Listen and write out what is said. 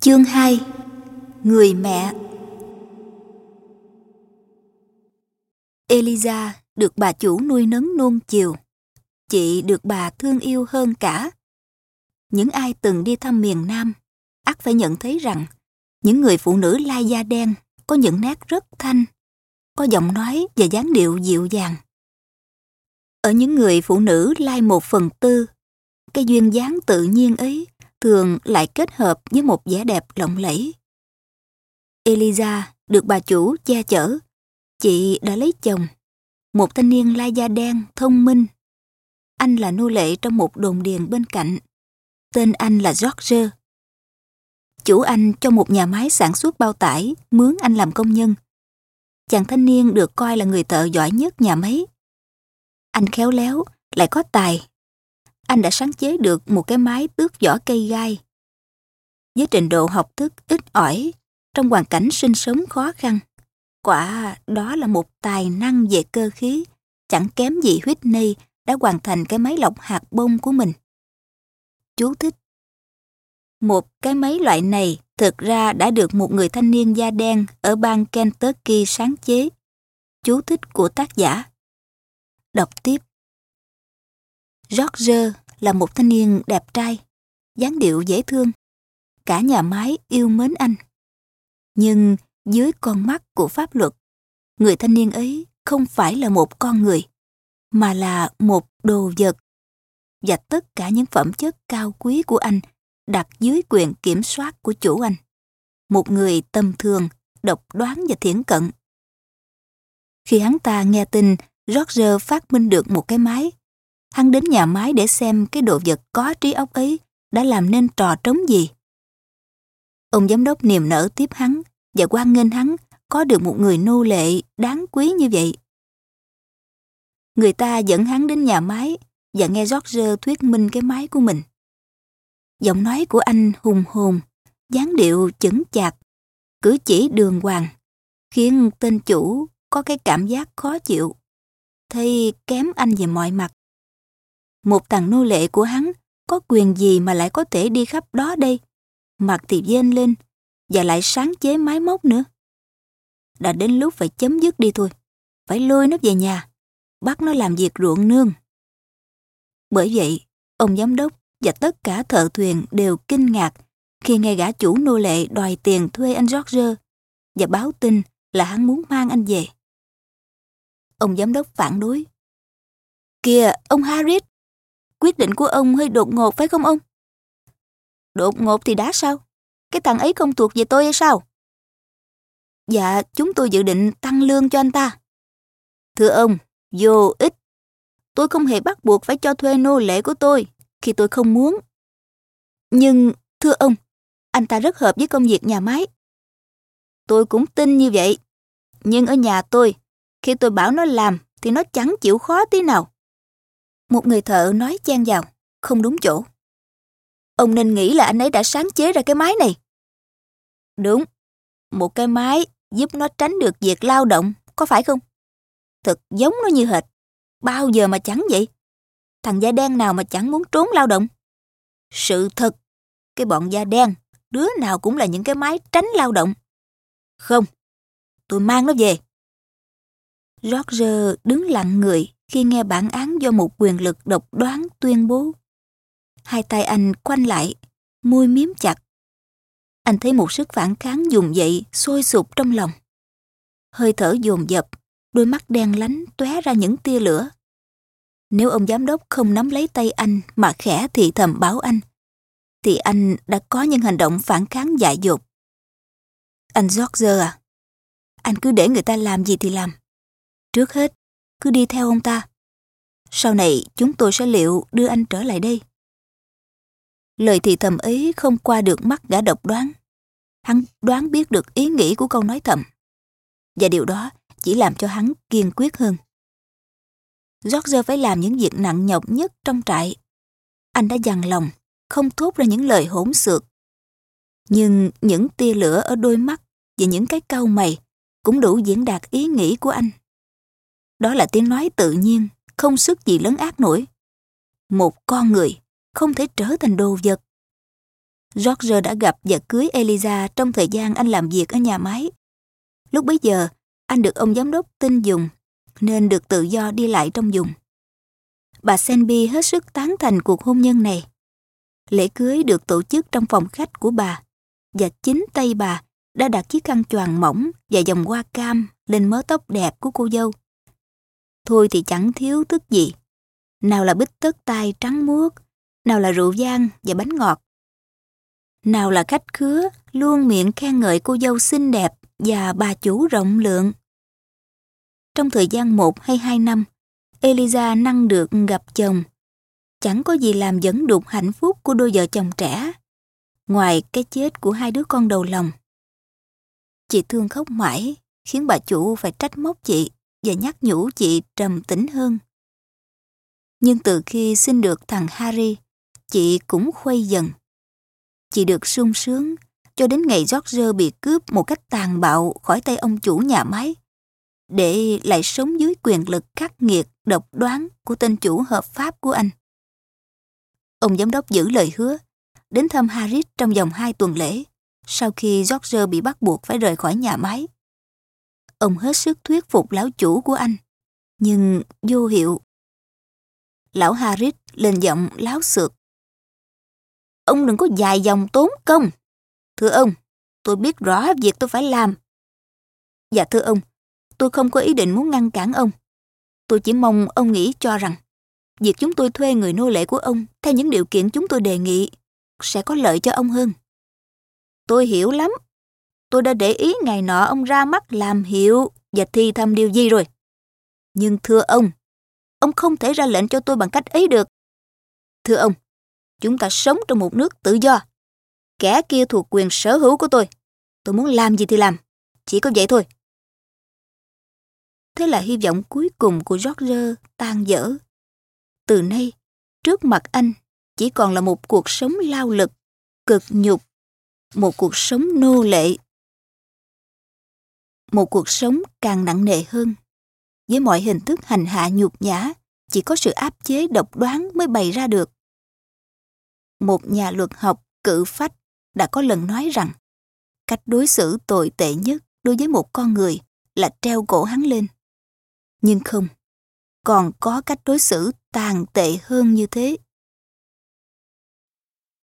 Chương 2. Người mẹ. Eliza được bà chủ nuôi nấng nuông chiều. Chị được bà thương yêu hơn cả. Những ai từng đi thăm miền Nam ắt phải nhận thấy rằng những người phụ nữ lai da đen có những nét rất thanh, có giọng nói và dáng điệu dịu dàng. Ở những người phụ nữ lai 1/4, cái duyên dáng tự nhiên ấy thường lại kết hợp với một vẻ đẹp lộng lẫy. Eliza được bà chủ che chở. Chị đã lấy chồng, một thanh niên lai da đen, thông minh. Anh là nô lệ trong một đồn điền bên cạnh. Tên anh là George. Chủ anh cho một nhà máy sản xuất bao tải mướn anh làm công nhân. Chàng thanh niên được coi là người thợ giỏi nhất nhà máy. Anh khéo léo, lại có tài. Anh đã sáng chế được một cái máy tước vỏ cây gai. Với trình độ học thức ít ỏi, trong hoàn cảnh sinh sống khó khăn, quả đó là một tài năng về cơ khí, chẳng kém gì Whitney đã hoàn thành cái máy lọc hạt bông của mình. Chú thích: một cái máy loại này thực ra đã được một người thanh niên da đen ở bang Kentucky sáng chế. Chú thích của tác giả. Đọc tiếp. George là một thanh niên đẹp trai, dáng điệu dễ thương. Cả nhà máy yêu mến anh. Nhưng dưới con mắt của pháp luật, người thanh niên ấy không phải là một con người, mà là một đồ vật. Và tất cả những phẩm chất cao quý của anh đặt dưới quyền kiểm soát của chủ anh. Một người tầm thường, độc đoán và thiển cận. Khi hắn ta nghe tin George phát minh được một cái máy, hắn đến nhà máy để xem cái đồ vật có trí óc ấy đã làm nên trò trống gì. Ông giám đốc niềm nở tiếp hắn và hoan nghênh hắn có được một người nô lệ đáng quý như vậy. Người ta dẫn hắn đến nhà máy và nghe George thuyết minh cái máy của mình. Giọng nói của anh hùng hồn, dáng điệu chững chạc, cử chỉ đường hoàng, khiến tên chủ có cái cảm giác khó chịu, thấy kém anh về mọi mặt. Một thằng nô lệ của hắn có quyền gì mà lại có thể đi khắp đó đây, mặt thì vênh lên, và lại sáng chế máy móc nữa. Đã đến lúc phải chấm dứt đi thôi, phải lôi nó về nhà, bắt nó làm việc ruộng nương. Bởi vậy, ông giám đốc và tất cả thợ thuyền đều kinh ngạc khi nghe gã chủ nô lệ đòi tiền thuê anh George và báo tin là hắn muốn mang anh về. Ông giám đốc phản đối. Kìa, ông Harris, quyết định của ông hơi đột ngột phải không ông? Đột ngột thì đã sao? Cái thằng ấy không thuộc về tôi hay sao? Dạ, chúng tôi dự định tăng lương cho anh ta. Thưa ông, vô ích. Tôi không hề bắt buộc phải cho thuê nô lệ của tôi khi tôi không muốn. Nhưng, thưa ông, anh ta rất hợp với công việc nhà máy. Tôi cũng tin như vậy. Nhưng ở nhà tôi, khi tôi bảo nó làm thì nó chẳng chịu khó tí nào. Một người thợ nói chen vào, không đúng chỗ. Ông nên nghĩ là anh ấy đã sáng chế ra cái máy này. Đúng, một cái máy giúp nó tránh được việc lao động, có phải không? Thật giống nó như hệt. Bao giờ mà chẳng vậy? Thằng da đen nào mà chẳng muốn trốn lao động? Sự thật, cái bọn da đen, đứa nào cũng là những cái máy tránh lao động. Không, tôi mang nó về. George đứng lặng người khi nghe bản án do một quyền lực độc đoán tuyên bố. Hai tay anh quanh lại, môi miếm chặt. Anh thấy một sức phản kháng vùng dậy sôi sục trong lòng. Hơi thở dồn dập, đôi mắt đen lánh tóe ra những tia lửa. Nếu ông giám đốc không nắm lấy tay anh mà khẽ thì thầm bảo anh, thì anh đã có những hành động phản kháng dại dột. Anh George à, anh cứ để người ta làm gì thì làm. Trước hết, cứ đi theo ông ta. Sau này chúng tôi sẽ liệu đưa anh trở lại đây. Lời thì thầm ấy không qua được mắt gã độc đoán. Hắn đoán biết được ý nghĩ của câu nói thầm. Và điều đó chỉ làm cho hắn kiên quyết hơn. George phải làm những việc nặng nhọc nhất trong trại. Anh đã dằn lòng, không thốt ra những lời hỗn xược. Nhưng những tia lửa ở đôi mắt và những cái cau mày cũng đủ diễn đạt ý nghĩ của anh. Đó là tiếng nói tự nhiên, không sức gì lấn át nổi. Một con người không thể trở thành đồ vật. George đã gặp và cưới Eliza trong thời gian anh làm việc ở nhà máy. Lúc bấy giờ, anh được ông giám đốc tin dùng, nên được tự do đi lại trong vùng. Bà Selby hết sức tán thành cuộc hôn nhân này. Lễ cưới được tổ chức trong phòng khách của bà, và chính tay bà đã đặt chiếc khăn choàng mỏng và vòng hoa cam lên mớ tóc đẹp của cô dâu. Thôi thì chẳng thiếu thức gì. Nào là bít tất tai trắng muốt, nào là rượu vang và bánh ngọt. Nào là khách khứa luôn miệng khen ngợi cô dâu xinh đẹp và bà chủ rộng lượng. Trong thời gian 1 hay 2 năm, Eliza năng được gặp chồng. Chẳng có gì làm dẫn đục hạnh phúc của đôi vợ chồng trẻ, ngoài cái chết của 2 đứa con đầu lòng. Chị thương khóc mãi, khiến bà chủ phải trách móc chị và nhắc nhủ chị trầm tĩnh hơn. Nhưng từ khi sinh được thằng Harry, chị cũng khuây dần. Chị được sung sướng cho đến ngày George bị cướp một cách tàn bạo khỏi tay ông chủ nhà máy, để lại sống dưới quyền lực khắc nghiệt, độc đoán của tên chủ hợp pháp của anh. Ông giám đốc giữ lời hứa, đến thăm Harris trong vòng 2 tuần lễ, sau khi George bị bắt buộc phải rời khỏi nhà máy. Ông hết sức thuyết phục lão chủ của anh, nhưng vô hiệu. Lão Harris lên giọng láo xược. Ông đừng có dài dòng tốn công. Thưa ông, tôi biết rõ việc tôi phải làm. Dạ thưa ông, tôi không có ý định muốn ngăn cản ông. Tôi chỉ mong ông nghĩ cho rằng việc chúng tôi thuê người nô lệ của ông theo những điều kiện chúng tôi đề nghị sẽ có lợi cho ông hơn. Tôi hiểu lắm. Tôi đã để ý ngày nọ ông ra mắt làm hiệu và thi thầm điều gì rồi. Nhưng thưa ông không thể ra lệnh cho tôi bằng cách ấy được. Thưa ông, chúng ta sống trong một nước tự do. Kẻ kia thuộc quyền sở hữu của tôi. Tôi muốn làm gì thì làm. Chỉ có vậy thôi. Thế là hy vọng cuối cùng của George tan vỡ. Từ nay, trước mặt anh chỉ còn là một cuộc sống lao lực, cực nhục, một cuộc sống nô lệ. Một cuộc sống càng nặng nề hơn. Với mọi hình thức hành hạ nhục nhã, chỉ có sự áp chế độc đoán mới bày ra được. Một nhà luật học cự phách đã có lần nói rằng cách đối xử tồi tệ nhất đối với một con người là treo cổ hắn lên. Nhưng không, còn có cách đối xử tàn tệ hơn như thế.